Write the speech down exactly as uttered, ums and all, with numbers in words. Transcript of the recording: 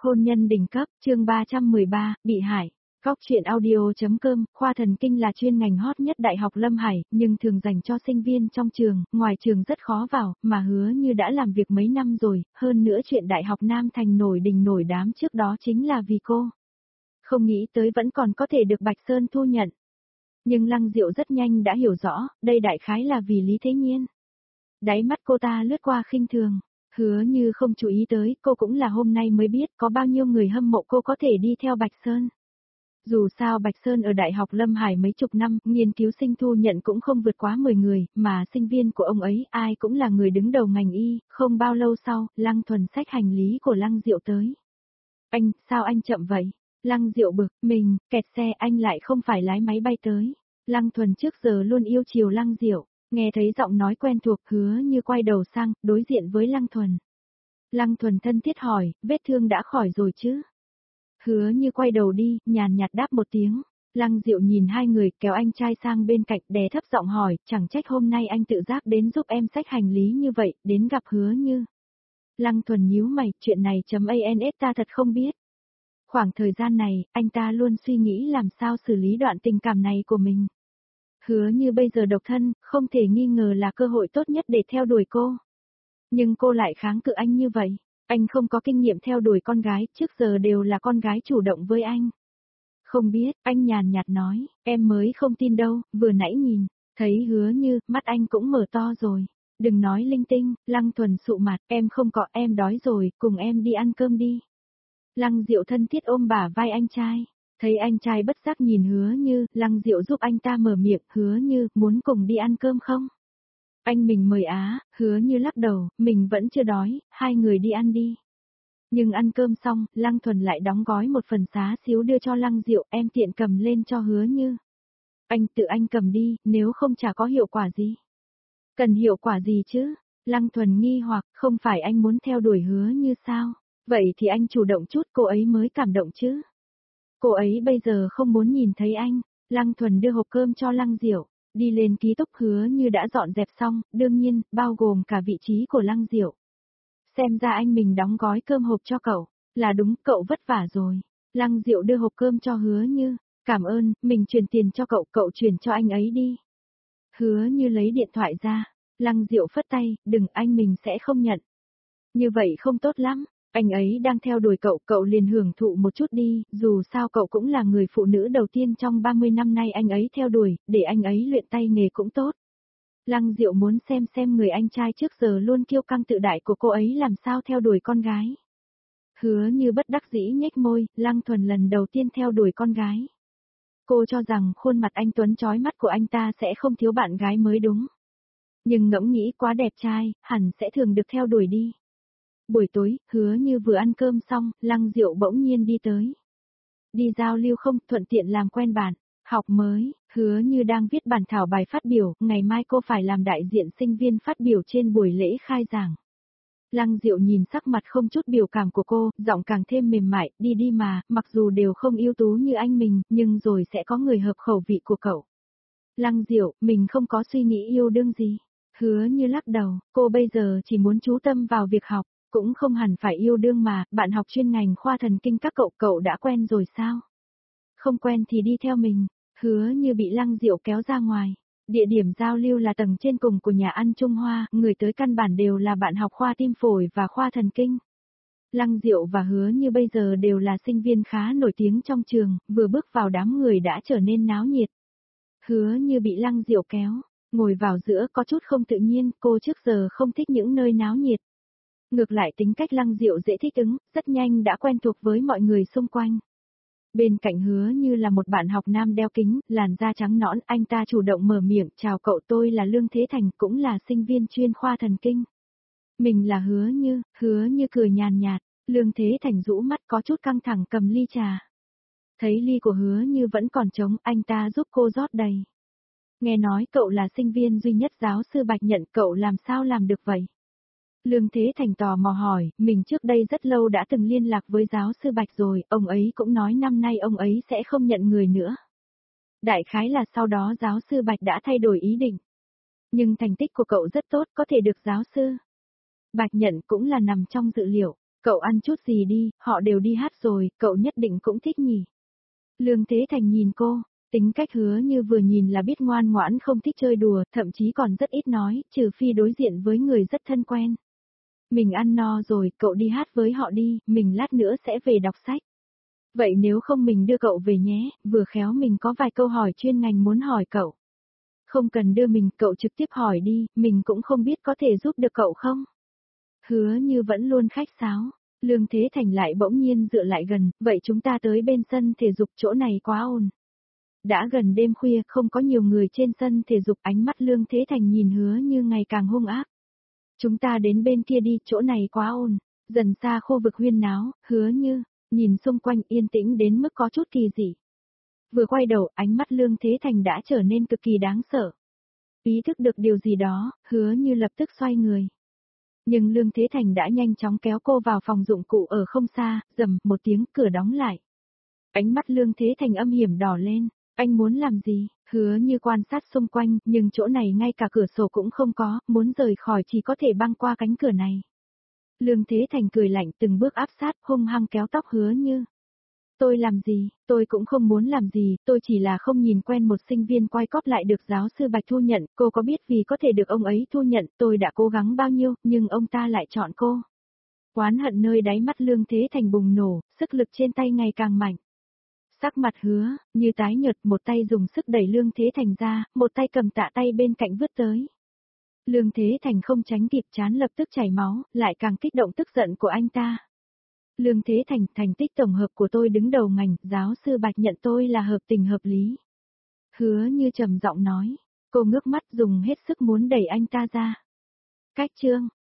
Hôn nhân đỉnh cấp, chương ba trăm mười ba, bị hại. Góc truyện audio.com, khoa thần kinh là chuyên ngành hot nhất Đại học Lâm Hải, nhưng thường dành cho sinh viên trong trường, ngoài trường rất khó vào, mà Hứa Như đã làm việc mấy năm rồi, hơn nữa chuyện Đại học Nam Thành nổi đình nổi đám trước đó chính là vì cô. Không nghĩ tới vẫn còn có thể được Bạch Sơn thu nhận. Nhưng Lăng Diệu rất nhanh đã hiểu rõ, đây đại khái là vì Lý Thế Nhiên. Đáy mắt cô ta lướt qua khinh thường. Hứa Như không chú ý tới, cô cũng là hôm nay mới biết có bao nhiêu người hâm mộ cô có thể đi theo Bạch Sơn. Dù sao Bạch Sơn ở Đại học Lâm Hải mấy chục năm, nghiên cứu sinh thu nhận cũng không vượt quá mười người, mà sinh viên của ông ấy ai cũng là người đứng đầu ngành y, không bao lâu sau, Lăng Thuần xách hành lý của Lăng Diệu tới. Anh, sao anh chậm vậy? Lăng Diệu bực, mình, kẹt xe anh lại không phải lái máy bay tới. Lăng Thuần trước giờ luôn yêu chiều Lăng Diệu. Nghe thấy giọng nói quen thuộc, Hứa Như quay đầu sang, đối diện với Lăng Thuần. Lăng Thuần thân thiết hỏi, vết thương đã khỏi rồi chứ? Hứa Như quay đầu đi, nhàn nhạt đáp một tiếng. Lăng Diệu nhìn hai người, kéo anh trai sang bên cạnh, đè thấp giọng hỏi, chẳng trách hôm nay anh tự giác đến giúp em xách hành lý như vậy, đến gặp Hứa Như. Lăng Thuần nhíu mày, chuyện này chấm ans ta thật không biết. Khoảng thời gian này, anh ta luôn suy nghĩ làm sao xử lý đoạn tình cảm này của mình. Hứa Như bây giờ độc thân, không thể nghi ngờ là cơ hội tốt nhất để theo đuổi cô. Nhưng cô lại kháng cự anh như vậy. Anh không có kinh nghiệm theo đuổi con gái, trước giờ đều là con gái chủ động với anh. Không biết, anh nhàn nhạt nói, em mới không tin đâu, vừa nãy nhìn, thấy Hứa Như, mắt anh cũng mở to rồi. Đừng nói linh tinh, Lăng Thuần sụ mặt, em không có, em đói rồi, cùng em đi ăn cơm đi. Lăng Diệu thân thiết ôm bả vai anh trai. Thấy anh trai bất giác nhìn Hứa Như, Lăng Diệu giúp anh ta mở miệng, Hứa Như, muốn cùng đi ăn cơm không? Anh mình mời á, Hứa Như lắc đầu, mình vẫn chưa đói, hai người đi ăn đi. Nhưng ăn cơm xong, Lăng Thuần lại đóng gói một phần xá xíu đưa cho Lăng Diệu, em tiện cầm lên cho Hứa Như. Anh tự anh cầm đi, nếu không chả có hiệu quả gì. Cần hiệu quả gì chứ? Lăng Thuần nghi hoặc, không phải anh muốn theo đuổi Hứa Như sao? Vậy thì anh chủ động chút cô ấy mới cảm động chứ. Cô ấy bây giờ không muốn nhìn thấy anh. Lăng Thuần đưa hộp cơm cho Lăng Diệu, đi lên ký túc. Hứa Như đã dọn dẹp xong, đương nhiên, bao gồm cả vị trí của Lăng Diệu. Xem ra anh mình đóng gói cơm hộp cho cậu, là đúng, cậu vất vả rồi. Lăng Diệu đưa hộp cơm cho Hứa Như, cảm ơn, mình chuyển tiền cho cậu, cậu chuyển cho anh ấy đi. Hứa Như lấy điện thoại ra, Lăng Diệu phất tay, đừng, anh mình sẽ không nhận. Như vậy không tốt lắm. Anh ấy đang theo đuổi cậu, cậu liền hưởng thụ một chút đi, dù sao cậu cũng là người phụ nữ đầu tiên trong ba mươi năm nay anh ấy theo đuổi, để anh ấy luyện tay nghề cũng tốt. Lăng Diệu muốn xem xem người anh trai trước giờ luôn kiêu căng tự đại của cô ấy làm sao theo đuổi con gái. Hứa Như bất đắc dĩ nhếch môi, Lăng Thuần lần đầu tiên theo đuổi con gái. Cô cho rằng khuôn mặt anh tuấn chói mắt của anh ta sẽ không thiếu bạn gái mới đúng. Nhưng ngẫm nghĩ quá đẹp trai, hẳn sẽ thường được theo đuổi đi. Buổi tối, Hứa Như vừa ăn cơm xong, Lăng Diệu bỗng nhiên đi tới. Đi giao lưu không, thuận tiện làm quen bạn, học mới, Hứa Như đang viết bản thảo bài phát biểu, ngày mai cô phải làm đại diện sinh viên phát biểu trên buổi lễ khai giảng. Lăng Diệu nhìn sắc mặt không chút biểu cảm của cô, giọng càng thêm mềm mại, đi đi mà, mặc dù đều không ưu tú như anh mình, nhưng rồi sẽ có người hợp khẩu vị của cậu. Lăng Diệu, mình không có suy nghĩ yêu đương gì. Hứa Như lắc đầu, cô bây giờ chỉ muốn chú tâm vào việc học. Cũng không hẳn phải yêu đương mà, bạn học chuyên ngành khoa thần kinh các cậu, cậu đã quen rồi sao? Không quen thì đi theo mình. Hứa Như bị Lăng Diệu kéo ra ngoài. Địa điểm giao lưu là tầng trên cùng của nhà ăn Trung Hoa, người tới căn bản đều là bạn học khoa tim phổi và khoa thần kinh. Lăng Diệu và Hứa Như bây giờ đều là sinh viên khá nổi tiếng trong trường, vừa bước vào đám người đã trở nên náo nhiệt. Hứa Như bị Lăng Diệu kéo, ngồi vào giữa có chút không tự nhiên, cô trước giờ không thích những nơi náo nhiệt. Ngược lại tính cách Lăng Diệu dễ thích ứng, rất nhanh đã quen thuộc với mọi người xung quanh. Bên cạnh Hứa Như là một bạn học nam đeo kính, làn da trắng nõn, anh ta chủ động mở miệng, chào cậu, tôi là Lương Thế Thành, cũng là sinh viên chuyên khoa thần kinh. Mình là Hứa Như, Hứa Như cười nhàn nhạt, Lương Thế Thành rũ mắt có chút căng thẳng cầm ly trà. Thấy ly của Hứa Như vẫn còn trống, anh ta giúp cô rót đầy. Nghe nói cậu là sinh viên duy nhất giáo sư Bạch nhận, cậu làm sao làm được vậy? Lương Thế Thành tò mò hỏi, mình trước đây rất lâu đã từng liên lạc với giáo sư Bạch rồi, ông ấy cũng nói năm nay ông ấy sẽ không nhận người nữa. Đại khái là sau đó giáo sư Bạch đã thay đổi ý định. Nhưng thành tích của cậu rất tốt, có thể được giáo sư Bạch nhận cũng là nằm trong dự liệu. Cậu ăn chút gì đi, họ đều đi hát rồi, cậu nhất định cũng thích nhỉ. Lương Thế Thành nhìn cô, tính cách Hứa Như vừa nhìn là biết ngoan ngoãn không thích chơi đùa, thậm chí còn rất ít nói, trừ phi đối diện với người rất thân quen. Mình ăn no rồi, cậu đi hát với họ đi, mình lát nữa sẽ về đọc sách. Vậy nếu không mình đưa cậu về nhé, vừa khéo mình có vài câu hỏi chuyên ngành muốn hỏi cậu. Không cần đưa mình, cậu trực tiếp hỏi đi, mình cũng không biết có thể giúp được cậu không. Hứa Như vẫn luôn khách sáo, Lương Thế Thành lại bỗng nhiên dựa lại gần, vậy chúng ta tới bên sân thể dục, chỗ này quá ồn. Đã gần đêm khuya, không có nhiều người trên sân thể dục, ánh mắt Lương Thế Thành nhìn Hứa Như ngày càng hung ác. Chúng ta đến bên kia đi, chỗ này quá ồn. Dần xa khu vực huyên náo, Hứa Như, nhìn xung quanh yên tĩnh đến mức có chút kỳ dị. Vừa quay đầu, ánh mắt Lương Thế Thành đã trở nên cực kỳ đáng sợ. Ý thức được điều gì đó, Hứa Như lập tức xoay người. Nhưng Lương Thế Thành đã nhanh chóng kéo cô vào phòng dụng cụ ở không xa, rầm một tiếng cửa đóng lại. Ánh mắt Lương Thế Thành âm hiểm đỏ lên, anh muốn làm gì? Hứa Như quan sát xung quanh, nhưng chỗ này ngay cả cửa sổ cũng không có, muốn rời khỏi chỉ có thể băng qua cánh cửa này. Lương Thế Thành cười lạnh từng bước áp sát, hung hăng kéo tóc Hứa Như. Tôi làm gì, tôi cũng không muốn làm gì, tôi chỉ là không nhìn quen một sinh viên quay cóp lại được giáo sư Bạch thu nhận, cô có biết vì có thể được ông ấy thu nhận, tôi đã cố gắng bao nhiêu, nhưng ông ta lại chọn cô. Oán hận nơi đáy mắt Lương Thế Thành bùng nổ, sức lực trên tay ngày càng mạnh. Sắc mặt Hứa Như tái nhợt, một tay dùng sức đẩy Lương Thế Thành ra, một tay cầm tạ tay bên cạnh vứt tới. Lương Thế Thành không tránh kịp, trán lập tức chảy máu, lại càng kích động tức giận của anh ta. Lương Thế Thành, thành tích tổng hợp của tôi đứng đầu ngành, giáo sư Bạch nhận tôi là hợp tình hợp lý. Hứa Như trầm giọng nói, cô ngước mắt dùng hết sức muốn đẩy anh ta ra. Cách chương